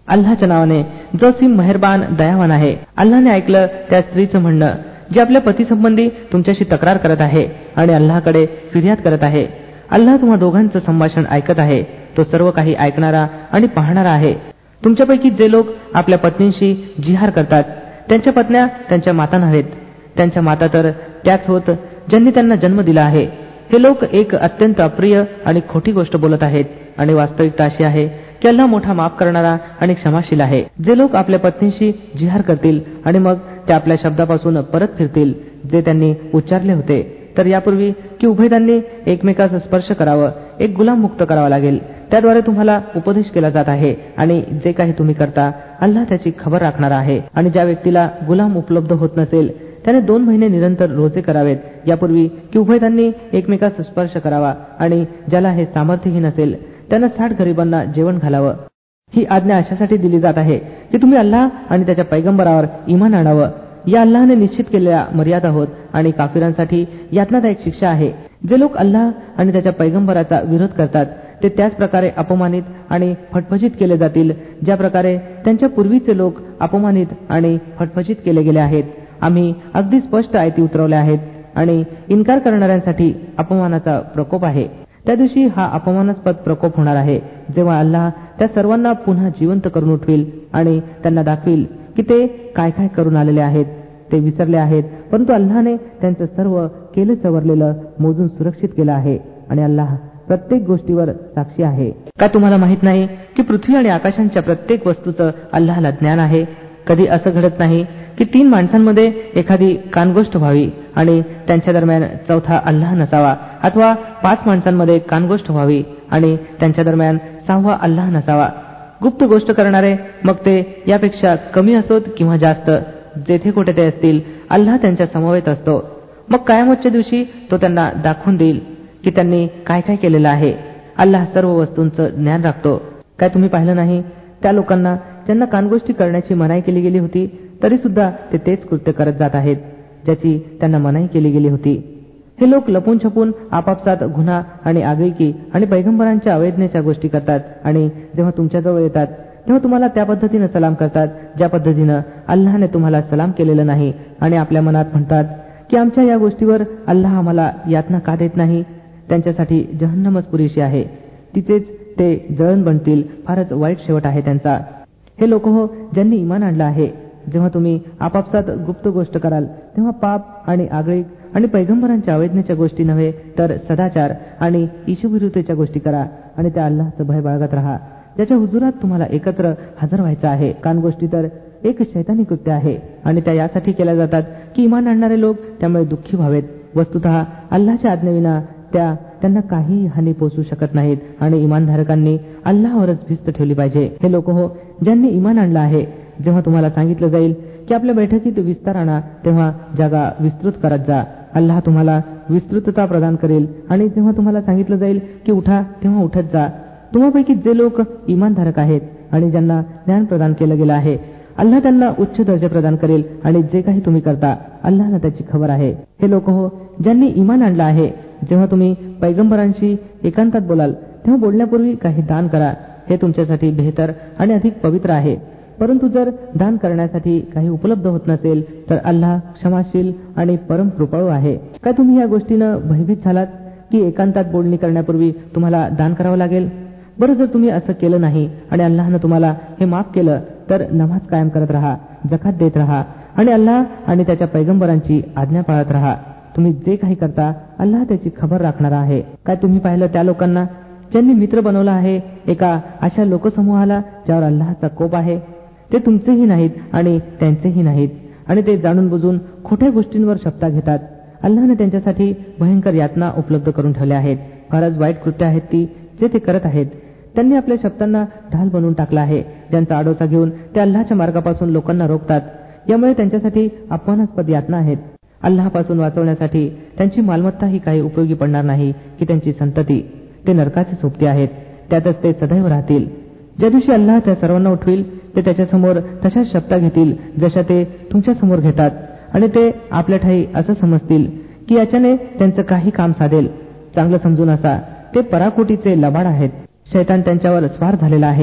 अल्लाच्या नावाने जो सिम मेहरबान दयावान आहे. अल्लाने ऐकलं त्या स्त्रीचं म्हणणं जी आपल्या पतीसंबंधी तुमच्याशी तक्रार करत आहे आणि अल्लाहकडे फिर्याद करत आहे. अल्लाह तुम्हा दोघांचं संभाषण ऐकत आहे. तो सर्व काही ऐकणारा आणि पाहणारा आहे. तुमच्यापैकी जे लोक आपल्या पत्नींशी जिहार करतात त्यांच्या पत्न्या त्यांच्या माता नव्हेत, त्यांच्या माता तर त्याच होत ज्यांनी त्यांना जन्म दिला आहे. हे लोक एक अत्यंत अप्रिय आणि खोटी गोष्ट बोलत आहेत आणि वास्तविकता अशी आहे की अल्लाह मोठा माफ करणारा आणि क्षमाशील आहे. जे लोक आपल्या पत्नीशी जिहार करतील आणि मग ते आपल्या शब्दापासून परत फिरतील जे त्यांनी उच्चारले होते, तर यापूर्वी की उभयतांनी एकमेकास स्पर्श करावं, एक गुलाम मुक्त करावा लागेल. त्याद्वारे तुम्हाला उपदेश केला जात आहे आणि जे काही तुम्ही करता अल्लाह त्याची खबर राखणारा आहे. आणि ज्या व्यक्तीला गुलाम उपलब्ध होत नसेल त्याने 2 महिने निरंतर रोजे करावेत, यापूर्वी की उभयतांनी एकमेकास स्पर्श करावा. आणि ज्याला हे सामर्थ्यही नसेल त्यानं 60 गरिबांना जेवण घालावं. ही आज्ञा अशासाठी दिली जात आहे की तुम्ही अल्लाह आणि त्याच्या पैगंबरावर ईमान आणावं. या अल्लाहने निश्चित केलेल्या मर्यादा होत आणि काफिरांसाठी यातनादायक शिक्षा आहे. जे लोक अल्लाह आणि त्याच्या पैगंबराचा विरोध करतात ते त्याच प्रकारे अपमानित आणि फटफटीत केले जातील ज्या प्रकारे त्यांच्या पूर्वीचे लोक अपमानित आणि फटफटीत केले गेले आहेत. आम्ही अगदी स्पष्ट आयती उतरवल्या आहेत आणि इन्कार करणाऱ्यांसाठी अपमानाचा प्रकोप आहे. त्या दिवशी हा अपमानास्पद प्रकोप होणार आहे जेव्हा अल्लाह त्या सर्वांना पुन्हा जिवंत करून उठविल आणि त्यांना दाखविल की ते काय काय करून आलेले आहेत. ते विसरले आहेत, परंतु अल्लाहने त्यांचं सर्व केलं सवरलेलं मोजून सुरक्षित केलं आहे आणि अल्लाह प्रत्येक गोष्टीवर साक्षी आहे. का तुम्हाला माहित नाही की पृथ्वी आणि आकाशांच्या प्रत्येक वस्तूचं अल्लाहला ज्ञान आहे? कधी असं घडत नाही की 3 माणसांमध्ये एखादी कानगोष्ट व्हावी आणि त्यांच्या दरम्यान चौथा अल्लाह नसावा, अथवा 5 माणसांमध्ये कानगोष्ट व्हावी आणि त्यांच्या दरम्यान 6वा अल्लाह नसावा. गुप्त गोष्ट करणारे मग ते यापेक्षा कमी असोत किंवा जास्त, जेथे कुठे ते असतील अल्लाह त्यांच्या समवेत असतो. मग कयामतच्या दिवशी तो त्यांना दाखवून देईल की त्यांनी काय काय केलेलं आहे. अल्लाह सर्व वस्तूंचं ज्ञान राखतो. काय तुम्ही पाहिलं नाही त्या लोकांना ज्यांना कानगोष्टी करण्याची मनाई केली गेली होती तरी सुद्धा ते तेच कृत्य करत जात आहेत ज्याची त्यांना मनाई केली गेली होती. हे लोक लपून छपून आपापसात गुन्हा आणि आगळीकी आणि पैगंबरांच्या अवैधनेच्या गोष्टी करतात आणि जेव्हा तुमच्याजवळ येतात तेव्हा तुम्हाला त्या पद्धतीनं सलाम करतात ज्या पद्धतीनं अल्लाहने तुम्हाला सलाम केलेलं नाही आणि आपल्या मनात म्हणतात की आमच्या या गोष्टीवर अल्लाह आम्हाला यातना का देत नाही. त्यांच्यासाठी जहन्नमच पुरेशी आहे, तिथेच ते जळण बनतील. फारच वाईट शेवट आहे त्यांचा. हे लोक हो ज्यांनी इमान आणलं आहे, जेव्हा तुम्ही आपापसात गुप्त गोष्ट कराल तेव्हा पाप आणि आगळीक आणि पैगंबरांच्या अवैधनेच्या गोष्टी नव्हे तर सदाचार आणि ईशविरुद्धतेच्या गोष्टी करा आणि त्या अल्लाहचं भय बाळगत राहा ज्याच्या हुजुरात तुम्हाला एकत्र हजर व्हायचं आहे. कानगोष्टी तर एक शैतानी कृत्य आहे आणि त्या यासाठी केल्या जातात की इमान आणणारे लोक त्यामुळे दुःखी व्हावेत. वस्तुतः अल्लाहच्या आज्ञेविना त्यांना काही हानी पोचू शकत नाहीत आणि इमानधारकांनी अल्लाहवरच भिस्त ठेवली पाहिजे. हे लोक हो ज्यांनी इमान आणलं आहे, जेव्हा तुम्हाला सांगितलं जाईल की आपल्या बैठकीत विस्तार आणा तेव्हा जागा विस्तृत करत जा. अल्लाह तुम्हाला विस्तृतता प्रदान करेल आणि जेव्हा तुम्हाला सांगितलं जाईल की उठा तेव्हा उठत जा. तुम्हापैकी जे लोक इमानधारक आहेत आणि ज्यांना ज्ञान प्रदान केलं गेलं आहे अल्लाह त्यांना उच्च दर्जा प्रदान करेल आणि जे काही तुम्ही करता अल्लाहला त्याची खबर आहे. हे लोक हो ज्यांनी इमान आणलं आहे, जेव्हा तुम्ही पैगंबरांशी एकांतात बोलाल तेव्हा बोलण्यापूर्वी काही दान करा. हे तुमच्यासाठी बेहतर आणि अधिक पवित्र आहे. परंतु जर दान करण्यासाठी काही उपलब्ध होत नसेल तर अल्लाह क्षमाशील आणि परम कृपाळू आहे. काय तुम्ही या गोष्टीनं भयभीत झालात की एकांतात बोलणी करण्यापूर्वी तुम्हाला दान करावं लागेल? बरं, जर तुम्ही असं केलं नाही आणि अल्लाहनं तुम्हाला हे माफ केलं तर नमाज कायम करत राहा, जकात देत राहा आणि अल्लाह आणि त्याच्या पैगंबरांची आज्ञा पाळत राहा. तुम्ही जे काही करता अल्लाह त्याची खबर राखणारा आहे. काय तुम्ही पाहिलं त्या लोकांना ज्यांनी मित्र बनवला आहे एका अशा लोकसमूहाला ज्यावर अल्लाहचा कोप आहे? ते तुमचेही नाहीत आणि त्यांचेही नाहीत आणि ते जाणून बुजून खोट्या गोष्टींवर शपथा घेतात. अल्लाहने त्यांच्यासाठी भयंकर यातना उपलब्ध करून ठेवल्या आहेत. फारच वाईट कृत्य आहेत ती जे ते करत आहेत. त्यांनी आपल्या शब्दांना ढाल बनवून टाकला आहे ज्यांचा आडोसा घेऊन ते अल्लाहच्या मार्गापासून लोकांना रोखतात. यामुळे त्यांच्यासाठी अपमानास्पद यातना आहेत. अल्लाहपासून वाचवण्यासाठी त्यांची मालमत्ताही काही उपयोगी पडणार नाही की त्यांची संतती. ते नरकाचे सोबती आहेत, त्यातच ते सदैव राहतील. ज्या दिवशी अल्लाह त्या सर्वांना उठविल ते त्याच्यासमोर तशाच शपथा घेतील जशा ते तुमच्यासमोर घेतात आणि ते आपल्या ठाई असं समजतील की याच्याने त्यांचं काही काम साधेल. चांगलं समजून असा ते पराकोटीचे लबाड आहेत. शैतान त्यांच्यावर स्वार झालेला आहे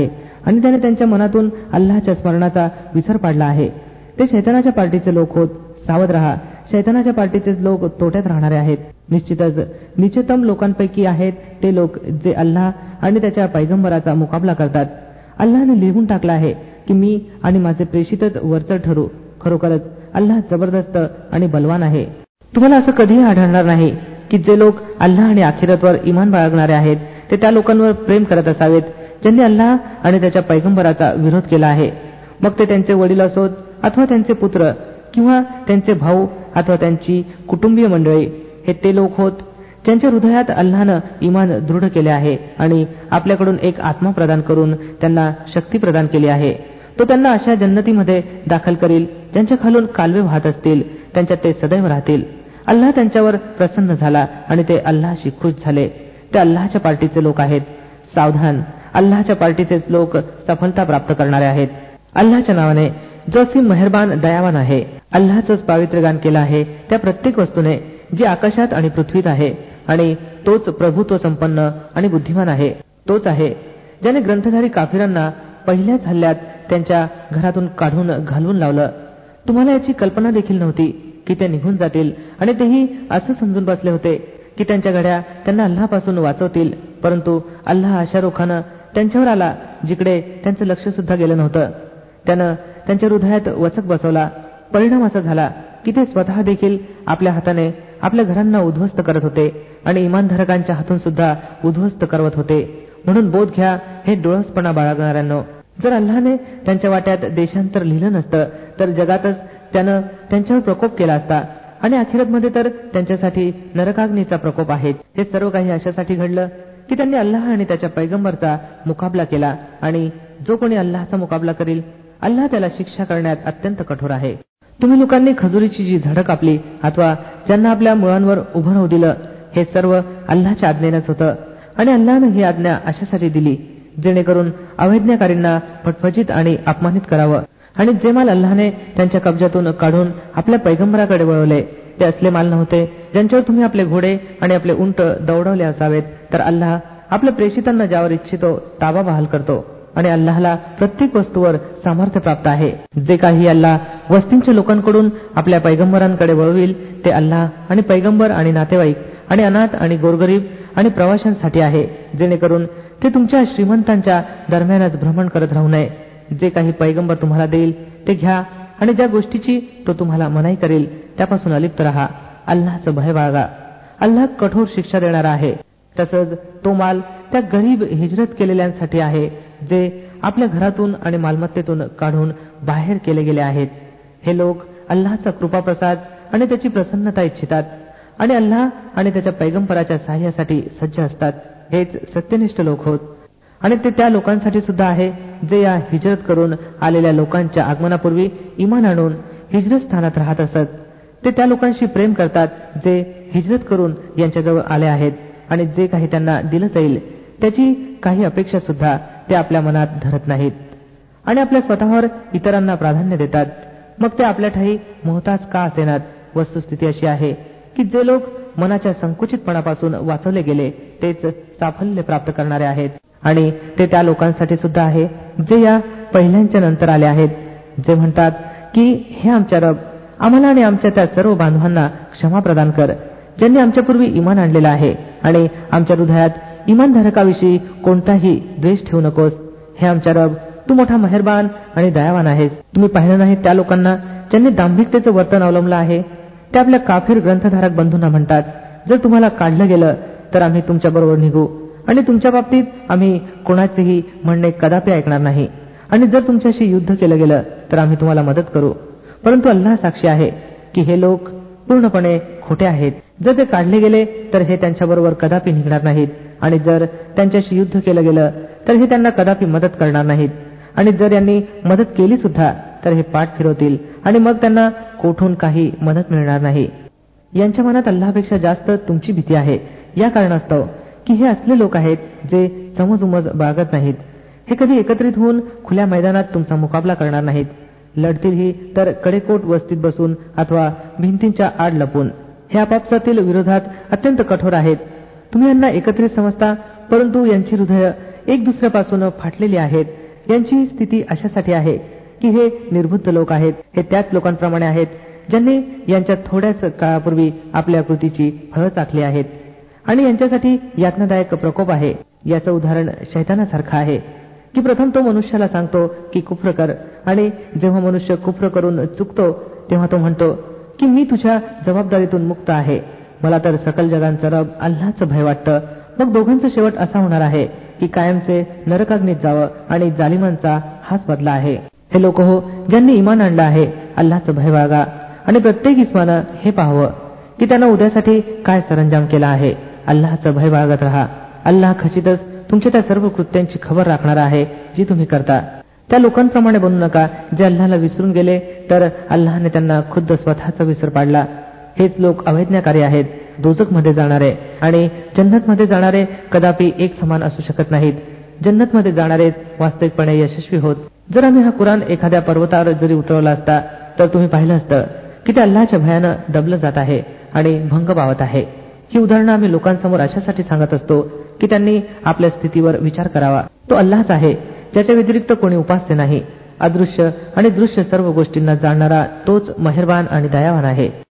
आणि त्याने त्यांच्या मनातून अल्लाच्या स्मरणाचा विसर पाडला आहे. ते शैतानाच्या पार्टीचे लोक होत. सावध रहा, शैतानाच्या पार्टीचे लोक तोट्यात राहणारे आहेत. निश्चितच निचेतम लोकांपैकी आहेत ते लोक जे अल्लाह आणि त्याच्या पैगंबराचा मुकाबला करतात. अल्लाहने लिहून टाकलं आहे की मी आणि माझे प्रेषितच वरचढ ठरू. खरोखरच अल्लाह जबरदस्त आणि बलवान आहे. तुम्हाला असं कधीही आढळणार नाही की जे लोक अल्लाह आणि आखिरतवर इमान बाळगणारे आहेत ते त्या लोकांवर प्रेम करत असावेत ज्यांनी अल्लाह आणि त्याच्या पैगंबराचा विरोध केला आहे. मग ते त्यांचे वडील असोत अथवा त्यांचे पुत्र किंवा त्यांचे भाऊ अथवा त्यांची कुटुंबीय मंडळी. हे ते लोक होत ज्यांच्या हृदयात अल्लाहनं इमान दृढ केले आहे आणि आपल्याकडून एक आत्मा प्रदान करून त्यांना शक्ती प्रदान केली आहे. तो त्यांना अशा जन्नतीमध्ये दाखल करील ज्यांच्या खालून कालवे वाहत असतील. त्यांच्यात ते सदैव राहतील. अल्लाह त्यांच्यावर प्रसन्न झाला आणि ते अल्लाहशी खुश झाले. ते अल्लाहच्या पार्टीचे लोक आहेत. सावधान, अल्लाहच्या पार्टीचेच लोक सफलता प्राप्त करणारे आहेत. अल्लाहच्या नावाने जो असीम मेहरबान दयावान आहे. अल्लाहचंच पावित्र्यगान केलं आहे त्या प्रत्येक वस्तूने जी आकाशात आणि पृथ्वीत आहे आणि तोच प्रभुत्व संपन्न आणि बुद्धिमान आहे. तोच आहे ज्याने ग्रंथधारी काफिरांना पहिल्याच हल्ल्यात त्यांच्या घरातून काढून घालवून लावलं. तुम्हाला याची कल्पना देखील नव्हती की ते निघून जातील आणि तेही असं समजून बसले होते की त्यांच्या घड्या त्यांना अल्लापासून वाचवतील. परंतु अल्लाह अशा रोखानं त्यांच्यावर आला जिकडे त्यांचं लक्ष सुद्धा गेलं नव्हतं. त्यानं त्यांच्या हृदयात वचक बसवला. परिणाम असा झाला की ते स्वतः देखील आपल्या हाताने आपल्या घरांना उद्ध्वस्त करत होते आणि इमानधारकांच्या हातून सुद्धा उद्ध्वस्त करवत होते. म्हणून बोध घ्या हे डोळसपणा बाळगणाऱ्यांनो, जर अल्लाहने त्यांच्या वाट्यात देशांतर लिहिलं नसतं तर जगातच त्यानं त्यांच्यावर प्रकोप केला असता आणि आखिरतमध्ये तर त्यांच्यासाठी नरकाग्नीचा प्रकोप आहे. हे सर्व काही अशासाठी घडलं की त्यांनी अल्लाह आणि त्याच्या पैगंबरचा मुकाबला केला आणि जो कोणी अल्लाहचा मुकाबला करील अल्लाह त्याला शिक्षा करण्यात अत्यंत कठोर आहे. तुम्ही लोकांनी खजुरीची जी झाडं कापली अथवा ज्यांना आपल्या मुळांवर उभं राहू दिलं हे सर्व अल्लाहच्या आज्ञेनंच होतं आणि अल्लाहनं ही आज्ञा अशासाठी दिली जेणेकरून अवैज्ञाकारींना फटफटीत आणि अपमानित करावं. आणि जे माल अल्लाहने त्यांच्या कब्जातून काढून आपल्या पैगंबराकडे वळवले ते असले माल नव्हते ज्यांच्यावर तुम्ही आपले घोडे आणि आपले उंट दौडवले असावेत. तर अल्लाह आपल्या प्रेषितांना ज्यावर इच्छितो ताबा बहाल करतो आणि अल्लाहला प्रत्येक वस्तूवर सामर्थ्य प्राप्त आहे. जे काही अल्लाह वस्तींच्या लोकांकडून आपल्या पैगंबरांकडे वळविल ते अल्लाह आणि पैगंबर आणि नातेवाईक आणि अनाथ आणि गोरगरीब आणि प्रवाशांसाठी आहे जेणेकरून ते तुमच्या श्रीमंतांच्या दरम्यानच भ्रमण करत राहू नये. जे काही पैगंबर तुम्हाला देईल ते घ्या आणि ज्या गोष्टीची तो तुम्हाला मनाई करेल त्यापासून अलिप्त राहा. अल्लाहचं भय बाळगा. अल्लाह कठोर शिक्षा देणारा आहे. तसंच तो माल त्या गरीब हिजरत केलेल्यांसाठी आहे जे आपल्या घरातून आणि मालमत्तेतून काढून बाहेर केले गेले आहेत. हे लोक अल्लाहचा कृपाप्रसाद आणि त्याची प्रसन्नता इच्छितात आणि अल्लाह आणि त्याच्या पैगंबराच्या सहाय्यासाठी सज्ज असतात. हेच सत्यनिष्ठ लोक होत. आणि ते त्या लोकांसाठी सुद्धा आहे जे या हिजरत करून आलेल्या लोकांच्या आगमनापूर्वी इमान आणून हिजरत स्थानात राहत असत. ते त्या लोकांशी प्रेम करतात जे हिजरत करून यांच्याजवळ आले आहेत आणि जे काही त्यांना दिलं जाईल त्याची काही अपेक्षा सुद्धा ते आपल्या मनात धरत नाहीत आणि आपल्या स्वतःवर इतरांना प्राधान्य देतात. मग ते आपल्या ठायी मोहताज का असेनात. वस्तुस्थिती अशी आहे की जे लोक मनाच्या संकुचितपणापासून वाचवले गेले तेच साफल्य प्राप्त करणारे आहेत. आणि ते त्या लोकांसाठी सुद्धा आहे जे या पहिल्यांच्या नंतर आले आहेत, जे म्हणतात की हे आमच्या रब, आम्हाला आणि आमच्या त्या सर्व बांधवांना क्षमा प्रदान कर ज्यांनी आमच्यापूर्वी इमान आणलेलं आहे आणि आमच्या हृदयात इमानधारकाविषयी कोणताही द्वेष ठेवू नकोस. हे आमच्या रब, तू मोठा मेहरबान आणि दयावान आहेस. तुम्ही पाहिलं नाही त्या लोकांना ज्यांनी दांभिकतेचं वर्तन अवलंबलं आहे. ते आपल्या काफिर ग्रंथधारक बंधूंना म्हणतात, जर तुम्हाला काढलं गेलं तर आम्ही तुमच्याबरोबर निघू आणि तुमच्या बाबतीत आम्ही कोणाचेही म्हणणे कदापि ऐकणार नाही आणि जर तुमच्याशी युद्ध केलं गेलं तर आम्ही तुम्हाला मदत करू. परंतु अल्लाह साक्षी आहे की हे लोक पूर्णपणे खोटे आहेत. जर ते काढले गेले तर हे त्यांच्याबरोबर कदापि निघणार नाहीत आणि जर त्यांच्याशी युद्ध केलं गेलं तर हे त्यांना कदापि मदत करणार नाहीत आणि जर यांनी मदत केली सुद्धा तर हे पाठ फिरवतील आणि मग त्यांना कोठून काही मदत मिळणार नाही. यांच्या मनात अल्लाहपेक्षा जास्त तुमची भीती आहे या कारणास्तव की हे असले लोक आहेत जे समजउमज बाळगत नाहीत. हे कधी एकत्रित होऊन खुल्या मैदानात तुमचा मुकाबला करणार नाहीत. लढतीलही तर कडेकोट वस्तीत बसून अथवा भिंतींच्या आड लपून. हे आपापसातील विरोधात अत्यंत कठोर आहेत. तुम्ही यांना एकत्रित समजता परंतु यांची हृदय एक दुसऱ्यापासून फाटलेली आहेत. यांची स्थिती अशासाठी आहे की हे निर्बुद्ध लोक आहेत. हे त्याच लोकांप्रमाणे आहेत ज्यांनी यांच्या थोड्याच काळापूर्वी आपल्या कृतीची फळं चाखली आहेत आणि यांच्यासाठी यातनादायक प्रकोप आहे. याचं उदाहरण शैतानासारखं आहे की प्रथम तो मनुष्याला सांगतो की कुफ्र कर, आणि जेव्हा मनुष्य कुफ्र करून चुकतो तेव्हा तो म्हणतो की मी तुझ्या जबाबदारीतून मुक्त आहे, मला तर सकल जगांचा रब अल्लाचं भय वाटतं. मग दोघांचा शेवट असा होणार आहे की कायमचे नरकाग्नीत जावं, आणि जालिमांचा हाच बदला आहे. हे लोक हो ज्यांनी इमान आणलं आहे, अल्लाचं भय बाळगा आणि प्रत्येक इस्मानं हे पाहावं की त्यानं उद्यासाठी काय सरंजाम केला आहे. अल्लाचं भय बाळगत राहा. अल्लाह खचितच तुमच्या त्या सर्व कृत्यांची खबर राखणार आहे जी तुम्ही करता. त्या लोकांप्रमाणे बनू नका जे अल्लाहला विसरून गेले तर अल्लाहने त्यांना खुद्द स्वतःचा विसर पाडला. हेच लोक अवैज्ञाकारी आहेत. दोजखमध्ये जाणारे आणि जन्नतमध्ये जाणारे कदापि एक समान असू शकत नाहीत. जन्नतमध्ये जाणारेच वास्तविकपणे यशस्वी होत. जर आम्ही हा कुराण एखाद्या पर्वतावर जरी उतरवला असता तर तुम्ही पाहिलं असतं की ते अल्लाहच्या भयानं दबलं जात आहे आणि भंग पावत आहे. ही उदाहरणं आम्ही लोकांसमोर अशासाठी सांगत असतो की त्यांनी आपल्या स्थितीवर विचार करावा. तो अल्लाहच आहे ज्याच्या व्यतिरिक्त कोणी उपास्य नाही. अदृश्य आणि दृश्य सर्व गोष्टींना जाणणारा तोच मेहरबान आणि दयावान आहे.